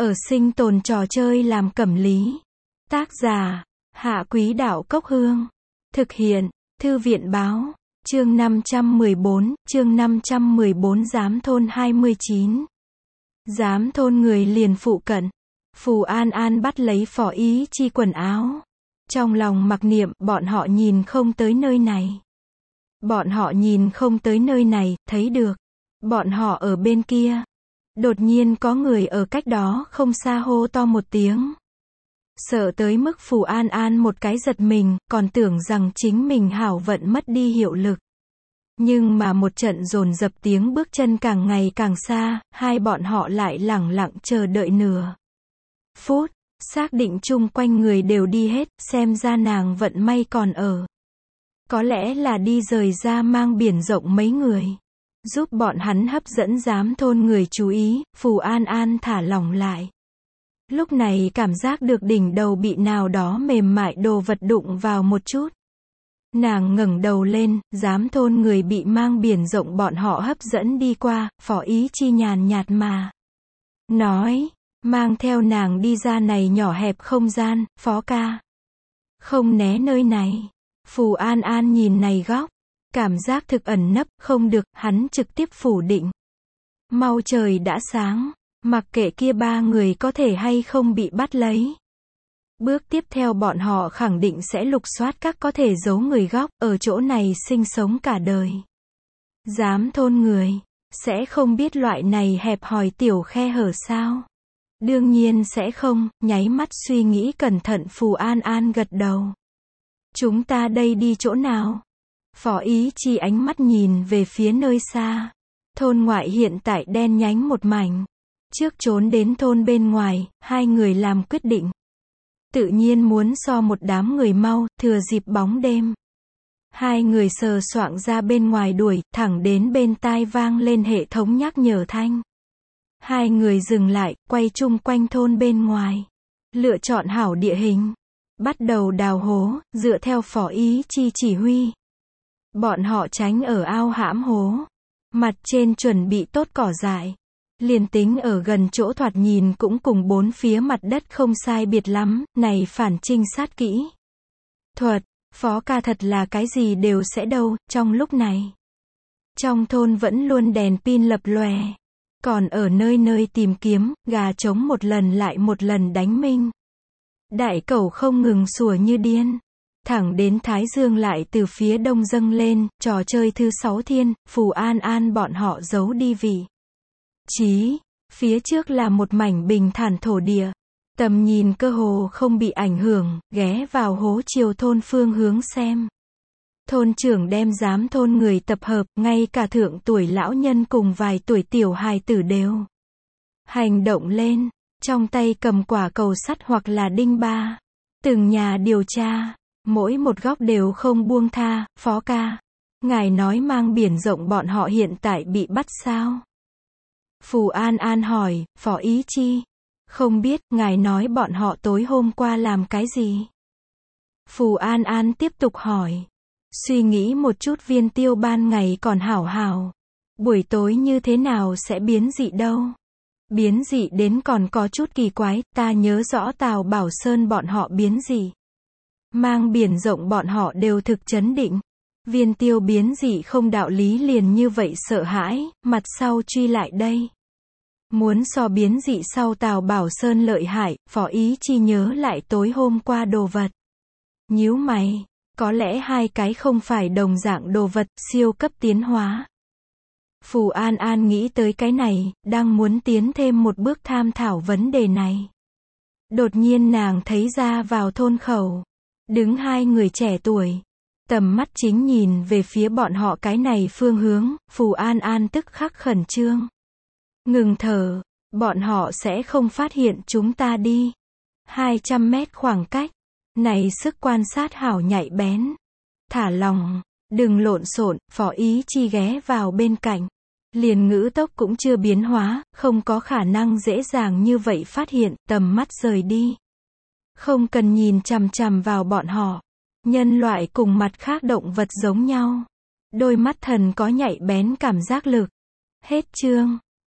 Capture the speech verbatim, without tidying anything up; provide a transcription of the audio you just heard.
Ở sinh tồn trò chơi làm cẩm lý. Tác giả, Hạ Quý Đạo Cốc Hương. Thực hiện, Thư viện Báo. Chương năm trăm mười bốn, chương năm trăm mười bốn Giám thôn hai mươi chín. Giám thôn người liền phụ cận. Phù An An bắt lấy Phó Ý Chi quần áo. Trong lòng mặc niệm, bọn họ nhìn không tới nơi này. Bọn họ nhìn không tới nơi này, thấy được. Bọn họ ở bên kia. Đột nhiên có người ở cách đó không xa hô to một tiếng. Sợ tới mức Phù An An một cái giật mình, còn tưởng rằng chính mình hảo vận mất đi hiệu lực. Nhưng mà một trận dồn dập tiếng bước chân càng ngày càng xa, hai bọn họ lại lẳng lặng chờ đợi nửa phút, xác định chung quanh người đều đi hết, xem ra nàng vận may còn ở. Có lẽ là đi rời ra mang biển rộng mấy người. Giúp bọn hắn hấp dẫn giám thôn người chú ý, Phù An An thả lỏng lại. Lúc này cảm giác được đỉnh đầu bị nào đó mềm mại đồ vật đụng vào một chút. Nàng ngẩng đầu lên, giám thôn người bị mang biển rộng bọn họ hấp dẫn đi qua, Phó Ý Chi nhàn nhạt mà nói, mang theo nàng đi ra này nhỏ hẹp không gian, Phó ca. Không né nơi này. Phù An An nhìn này góc. Cảm giác thực ẩn nấp, không được, hắn trực tiếp phủ định. Mau trời đã sáng, mặc kệ kia ba người có thể hay không bị bắt lấy. Bước tiếp theo bọn họ khẳng định sẽ lục soát các có thể giấu người góc, ở chỗ này sinh sống cả đời. Giám thôn người, sẽ không biết loại này hẹp hòi tiểu khe hở sao? Đương nhiên sẽ không, nháy mắt suy nghĩ cẩn thận Phù An An gật đầu. Chúng ta đây đi chỗ nào? Phó Ý Chi ánh mắt nhìn về phía nơi xa. Thôn ngoại hiện tại đen nhánh một mảnh. Trước trốn đến thôn bên ngoài, hai người làm quyết định. Tự nhiên muốn so một đám người mau, thừa dịp bóng đêm. Hai người sờ soạng ra bên ngoài đuổi, thẳng đến bên tai vang lên hệ thống nhắc nhở thanh. Hai người dừng lại, quay chung quanh thôn bên ngoài. Lựa chọn hảo địa hình. Bắt đầu đào hố, dựa theo Phó Ý Chi chỉ huy. Bọn họ tránh ở ao hãm hố. Mặt trên chuẩn bị tốt cỏ dại. Liền tính ở gần chỗ thoạt nhìn cũng cùng bốn phía mặt đất không sai biệt lắm, này phản trinh sát kỹ. Thuật, Phó ca thật là cái gì đều sẽ đâu, trong lúc này. Trong thôn vẫn luôn đèn pin lập lòe. Còn ở nơi nơi tìm kiếm, gà trống một lần lại một lần đánh minh. Đại cẩu không ngừng sủa như điên. Thẳng đến Thái Dương lại từ phía đông dâng lên, trò chơi thứ sáu thiên, Phù An An bọn họ giấu đi vị trí. Phía trước là một mảnh bình thản thổ địa. Tầm nhìn cơ hồ không bị ảnh hưởng, ghé vào hố chiều thôn phương hướng xem. Thôn trưởng đem giám thôn người tập hợp, ngay cả thượng tuổi lão nhân cùng vài tuổi tiểu hài tử đều hành động lên, trong tay cầm quả cầu sắt hoặc là đinh ba. Từng nhà điều tra. Mỗi một góc đều không buông tha. Phó ca. Ngài nói mang biển rộng bọn họ hiện tại bị bắt sao? Phù An An hỏi, Phó Ý Chi. Không biết, ngài nói bọn họ tối hôm qua làm cái gì? Phù An An tiếp tục hỏi. Suy nghĩ một chút Viên Tiêu ban ngày còn hảo hảo. Buổi tối như thế nào sẽ biến dị đâu? Biến dị đến còn có chút kỳ quái, ta nhớ rõ Tào Bảo Sơn bọn họ biến dị. Mang biển rộng bọn họ đều thực chấn định. Viên Tiêu biến dị không đạo lý liền như vậy sợ hãi, mặt sau truy lại đây. Muốn so biến dị sau Tào Bảo Sơn lợi hại, Phó Ý Chi nhớ lại tối hôm qua đồ vật. Nhíu mày, có lẽ hai cái không phải đồng dạng đồ vật, siêu cấp tiến hóa. Phù An An nghĩ tới cái này, đang muốn tiến thêm một bước tham thảo vấn đề này. Đột nhiên nàng thấy ra vào thôn khẩu. Đứng hai người trẻ tuổi. Tầm mắt chính nhìn về phía bọn họ cái này phương hướng, Phù An An tức khắc khẩn trương. Ngừng thở, bọn họ sẽ không phát hiện chúng ta đi. hai trăm mét khoảng cách. Này sức quan sát hảo nhạy bén. Thả lòng, đừng lộn xộn, Phó Ý Chi ghé vào bên cạnh. Liền ngữ tốc cũng chưa biến hóa, không có khả năng dễ dàng như vậy phát hiện, tầm mắt rời đi. Không cần nhìn chằm chằm vào bọn họ. Nhân loại cùng mặt khác động vật giống nhau. Đôi mắt thần có nhạy bén cảm giác lực. Hết chương.